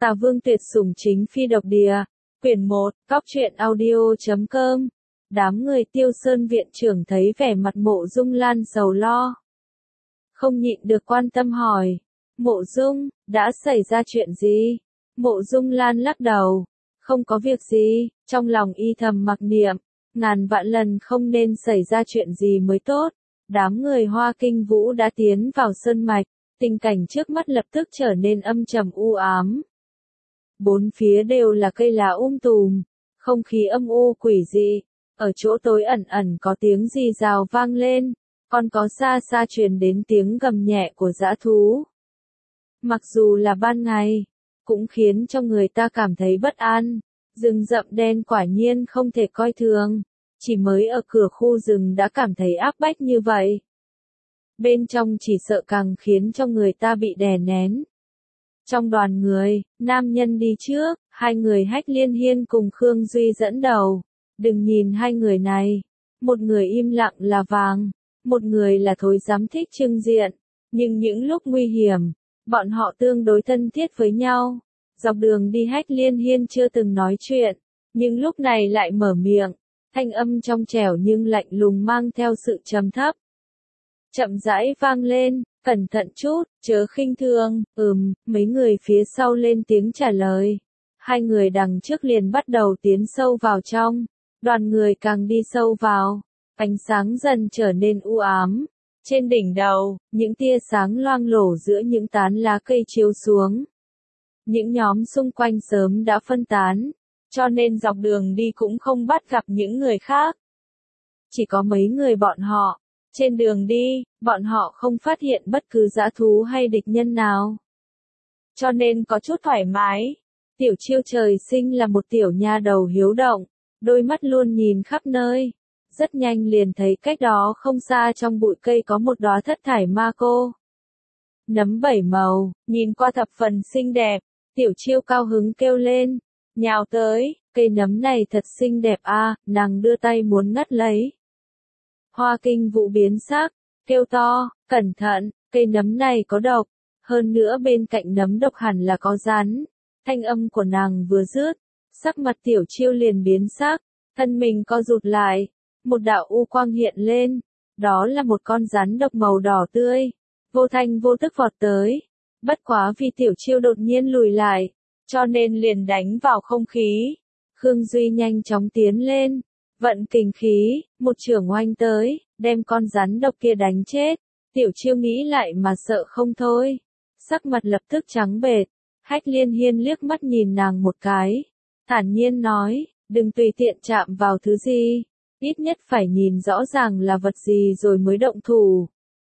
Tà Vương tuyệt sủng chính phi độc địa. Quyển 1, Cóc truyện audio.com. Đám người Tiêu Sơn viện trưởng thấy vẻ mặt Mộ Dung Lan sầu lo. Không nhịn được quan tâm hỏi. Mộ Dung, đã xảy ra chuyện gì? Mộ Dung Lan lắc đầu. Không có việc gì, trong lòng y thầm mặc niệm. Ngàn vạn lần không nên xảy ra chuyện gì mới tốt. Đám người Hoa Kinh Vũ đã tiến vào sơn mạch. Tình cảnh trước mắt lập tức trở nên âm trầm u ám. Bốn phía đều là cây lá tùm, không khí âm u quỷ dị, ở chỗ tối ẩn ẩn có tiếng rì rào vang lên, còn có xa xa truyền đến tiếng gầm nhẹ của dã thú. Mặc dù là ban ngày, cũng khiến cho người ta cảm thấy bất an, rừng rậm đen quả nhiên không thể coi thường, chỉ mới ở cửa khu rừng đã cảm thấy áp bách như vậy. Bên trong chỉ sợ càng khiến cho người ta bị đè nén. Trong đoàn người, nam nhân đi trước, hai người Hách Liên Hiên cùng Khương Duy dẫn đầu. Đừng nhìn hai người này, một người im lặng là vàng, một người là thối dám thích trưng diện, nhưng những lúc nguy hiểm, bọn họ tương đối thân thiết với nhau. Dọc đường đi Hách Liên Hiên chưa từng nói chuyện, nhưng lúc này lại mở miệng, thanh âm trong trẻo nhưng lạnh lùng mang theo sự trầm thấp. Chậm rãi vang lên. Cẩn thận chút, chớ khinh thường, mấy người phía sau lên tiếng trả lời. Hai người đằng trước liền bắt đầu tiến sâu vào trong, đoàn người càng đi sâu vào, ánh sáng dần trở nên u ám. Trên đỉnh đầu, những tia sáng loang lổ giữa những tán lá cây chiếu xuống. Những nhóm xung quanh sớm đã phân tán, cho nên dọc đường đi cũng không bắt gặp những người khác. Chỉ có mấy người bọn họ. Trên đường đi, bọn họ không phát hiện bất cứ dã thú hay địch nhân nào. Cho nên có chút thoải mái. Tiểu Chiêu trời sinh là một tiểu nha đầu hiếu động, đôi mắt luôn nhìn khắp nơi. Rất nhanh liền thấy cách đó không xa trong bụi cây có một đóa thất thải ma cô. Nấm 7 màu, nhìn qua thập phần xinh đẹp, Tiểu Chiêu cao hứng kêu lên, nhào tới, cây nấm này thật xinh đẹp a, nàng đưa tay muốn ngắt lấy. Hoa Kinh Vũ biến sắc, kêu to, cẩn thận, cây nấm này có độc, hơn nữa bên cạnh nấm độc hẳn là có rắn. Thanh âm của nàng vừa dứt, sắc mặt Tiểu Chiêu liền biến sắc, thân mình co rụt lại, một đạo u quang hiện lên, đó là một con rắn độc màu đỏ tươi, vô thanh vô tức vọt tới. Bất quá vì Tiểu Chiêu đột nhiên lùi lại, cho nên liền đánh vào không khí. Khương Duy nhanh chóng tiến lên. Vận kình khí, một chưởng oanh tới, đem con rắn độc kia đánh chết. Tiểu Chiêu nghĩ lại mà sợ không thôi. Sắc mặt lập tức trắng bệch. Hách Liên Hiên liếc mắt nhìn nàng một cái. Thản nhiên nói, đừng tùy tiện chạm vào thứ gì. Ít nhất phải nhìn rõ ràng là vật gì rồi mới động thủ.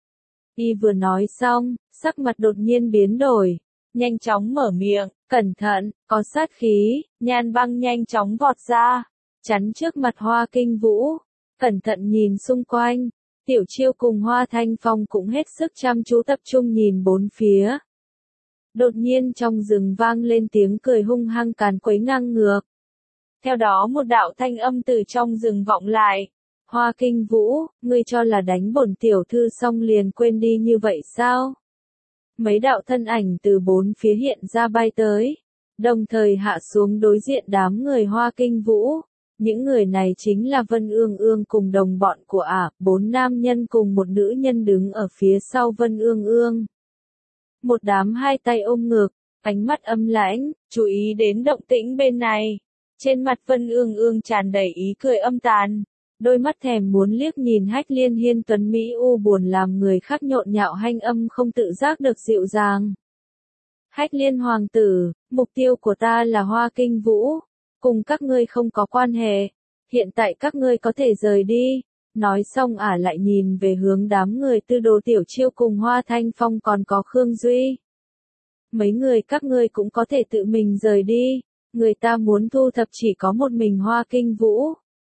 Y vừa nói xong, sắc mặt đột nhiên biến đổi. Nhanh chóng mở miệng, cẩn thận, có sát khí, Nhan Băng nhanh chóng vọt ra. Chắn trước mặt Hoa Kinh Vũ, cẩn thận nhìn xung quanh, Tiểu Chiêu cùng Hoa Thanh Phong cũng hết sức chăm chú tập trung nhìn bốn phía. Đột nhiên trong rừng vang lên tiếng cười hung hăng càn quấy ngang ngược. Theo đó một đạo thanh âm từ trong rừng vọng lại, Hoa Kinh Vũ, ngươi cho là đánh bổn tiểu thư xong liền quên đi như vậy sao? Mấy đạo thân ảnh từ bốn phía hiện ra bay tới, đồng thời hạ xuống đối diện đám người Hoa Kinh Vũ. Những người này chính là Vân Ương Ương cùng đồng bọn của bốn nam nhân cùng một nữ nhân đứng ở phía sau Vân Ương Ương. Một đám hai tay ôm ngực, ánh mắt âm lãnh, chú ý đến động tĩnh bên này. Trên mặt Vân Ương Ương tràn đầy ý cười âm tàn, đôi mắt thèm muốn liếc nhìn Hách Liên Hiên tuấn mỹ u buồn làm người khác nhộn nhạo hanh âm không tự giác được dịu dàng. Hách Liên hoàng tử, mục tiêu của ta là Hoa Kinh Vũ. Cùng các ngươi không có quan hệ, hiện tại các ngươi có thể rời đi. Nói xong lại nhìn về hướng đám người Tư Đồ Tiểu Chiêu cùng Hoa Thanh Phong còn có Khương Duy. Mấy người các ngươi cũng có thể tự mình rời đi, người ta muốn thu thập chỉ có một mình Hoa Kinh Vũ.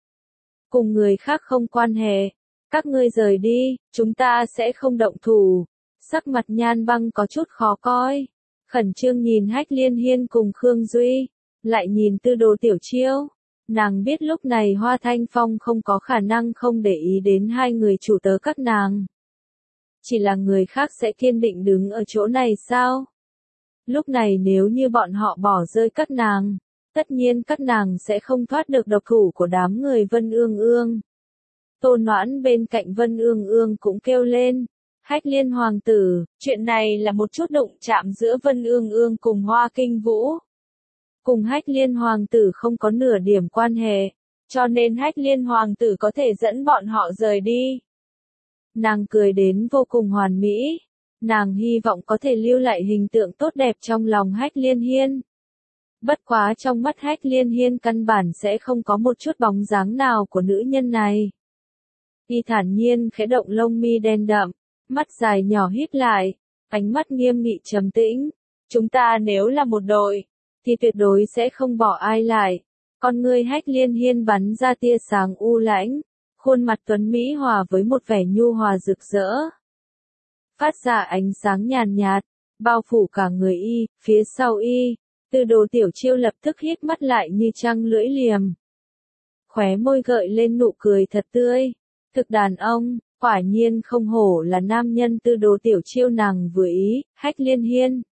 Cùng người khác không quan hệ, các ngươi rời đi, chúng ta sẽ không động thủ. Sắc mặt Nhan Băng có chút khó coi, khẩn trương nhìn Hách Liên Hiên cùng Khương Duy. Lại nhìn Tư Đồ Tiểu Chiêu, nàng biết lúc này Hoa Thanh Phong không có khả năng không để ý đến hai người chủ tớ các nàng. Chỉ là người khác sẽ kiên định đứng ở chỗ này sao? Lúc này nếu như bọn họ bỏ rơi các nàng, tất nhiên các nàng sẽ không thoát được độc thủ của đám người Vân Ương Ương. Tô Noãn bên cạnh Vân Ương Ương cũng kêu lên, Hách Liên hoàng tử, chuyện này là một chút đụng chạm giữa Vân Ương Ương cùng Hoa Kinh Vũ. Cùng Hách Liên hoàng tử không có nửa điểm quan hệ, cho nên Hách Liên hoàng tử có thể dẫn bọn họ rời đi. Nàng cười đến vô cùng hoàn mỹ, nàng hy vọng có thể lưu lại hình tượng tốt đẹp trong lòng Hách Liên Hiên. Bất quá trong mắt Hách Liên Hiên căn bản sẽ không có một chút bóng dáng nào của nữ nhân này. Y thản nhiên khẽ động lông mi đen đậm, mắt dài nhỏ híp lại, ánh mắt nghiêm nghị trầm tĩnh. Chúng ta nếu là một đội, thì tuyệt đối sẽ không bỏ ai lại. Con ngươi Hách Liên Hiên bắn ra tia sáng u lãnh, khuôn mặt tuấn mỹ hòa với một vẻ nhu hòa rực rỡ. Phát ra ánh sáng nhàn nhạt, bao phủ cả người y, phía sau y, Tư Đồ Tiểu Chiêu lập tức hít mắt lại như trăng lưỡi liềm. Khóe môi gợi lên nụ cười thật tươi. Thực đàn ông, quả nhiên không hổ là nam nhân. Tư Đồ Tiểu Chiêu nàng vừa ý, Hách Liên Hiên.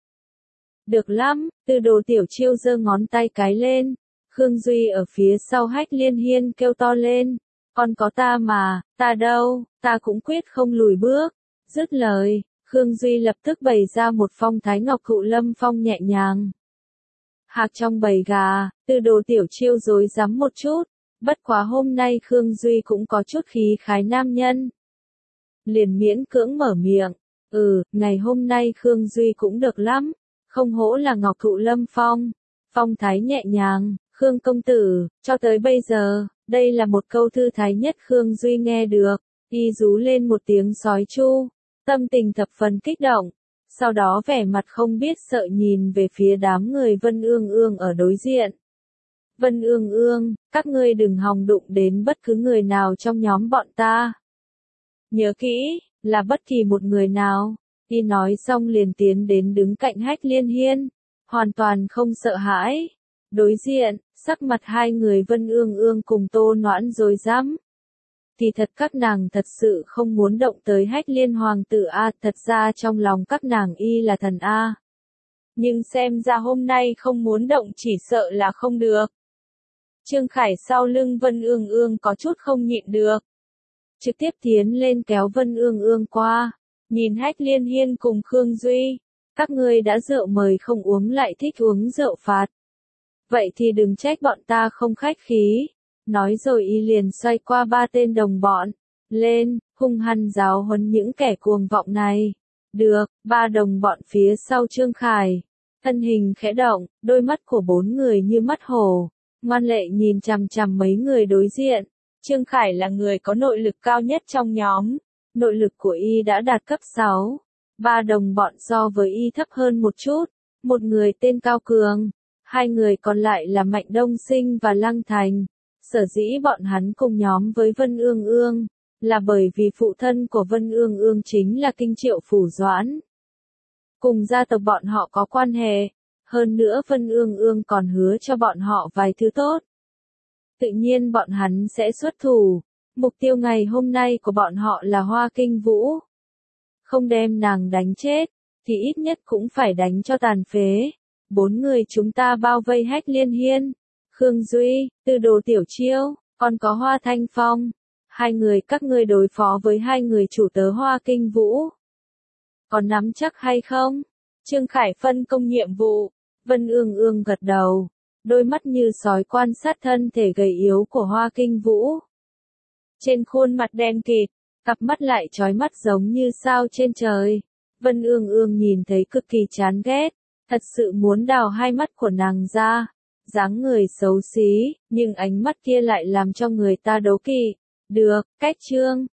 Được lắm, Tư Đồ Tiểu Chiêu giơ ngón tay cái lên. Khương Duy ở phía sau Hách Liên Hiên kêu to lên, còn có ta mà, ta đâu, ta cũng quyết không lùi bước. Dứt lời, Khương Duy lập tức bày ra một phong thái ngọc thụ lâm phong nhẹ nhàng. Hạc trong bầy gà, Tư Đồ Tiểu Chiêu rối rắm một chút, bất quá hôm nay Khương Duy cũng có chút khí khái nam nhân. Liền miễn cưỡng mở miệng, ngày hôm nay Khương Duy cũng được lắm, không hổ là ngọc thụ lâm phong, phong thái nhẹ nhàng, Khương công tử, cho tới bây giờ, đây là một câu thư thái nhất Khương Duy nghe được, y rú lên một tiếng sói chu, tâm tình thập phần kích động. Sau đó vẻ mặt không biết sợ nhìn về phía đám người Vân Ương Ương ở đối diện. Vân Ương Ương, các ngươi đừng hòng đụng đến bất cứ người nào trong nhóm bọn ta. Nhớ kỹ, là bất kỳ một người nào. Y nói xong liền tiến đến đứng cạnh Hách Liên Hiên, hoàn toàn không sợ hãi. Đối diện, sắc mặt hai người Vân Ương Ương cùng Tô Noãn rối rắm. Thì thật các nàng thật sự không muốn động tới Hách Liên hoàng tử a, thật ra trong lòng các nàng y là thần a. Nhưng xem ra hôm nay không muốn động chỉ sợ là không được. Trương Khải sau lưng Vân Ương Ương có chút không nhịn được. Trực tiếp tiến lên kéo Vân Ương Ương qua, nhìn Hách Liên Hiên cùng Khương Duy. Các ngươi đã rượu mời không uống lại thích uống rượu phạt. Vậy thì đừng trách bọn ta không khách khí. Nói rồi y liền xoay qua ba tên đồng bọn, lên, hung hăng giáo huấn những kẻ cuồng vọng này. Được, ba đồng bọn phía sau Trương Khải. Thân hình khẽ động, đôi mắt của bốn người như mắt hổ, ngoan lệ nhìn chằm chằm mấy người đối diện. Trương Khải là người có nội lực cao nhất trong nhóm. Nội lực của y đã đạt cấp 6. Ba đồng bọn so với y thấp hơn một chút. Một người tên Cao Cường. Hai người còn lại là Mạnh Đông Sinh và Lăng Thành. Sở dĩ bọn hắn cùng nhóm với Vân Ương Ương, là bởi vì phụ thân của Vân Ương Ương chính là Kinh Triệu Phủ Doãn. Cùng gia tộc bọn họ có quan hệ, hơn nữa Vân Ương Ương còn hứa cho bọn họ vài thứ tốt. Tự nhiên bọn hắn sẽ xuất thủ, mục tiêu ngày hôm nay của bọn họ là Hoa Kinh Vũ. Không đem nàng đánh chết, thì ít nhất cũng phải đánh cho tàn phế. Bốn người chúng ta bao vây Hách Liên Hiên, Khương Duy, Tư Đồ Tiểu Chiêu, còn có Hoa Thanh Phong. Hai người các ngươi đối phó với hai người chủ tớ Hoa Kinh Vũ. Còn nắm chắc hay không? Trương Khải phân công nhiệm vụ. Vân Ương Ương gật đầu. Đôi mắt như sói quan sát thân thể gầy yếu của Hoa Kinh Vũ. Trên khuôn mặt đen kịt, cặp mắt lại chói mắt giống như sao trên trời. Vân Ương Ương nhìn thấy cực kỳ chán ghét. Thật sự muốn đào hai mắt của nàng ra. Dáng người xấu xí, nhưng ánh mắt kia lại làm cho người ta đố kỵ. Được, cách chương.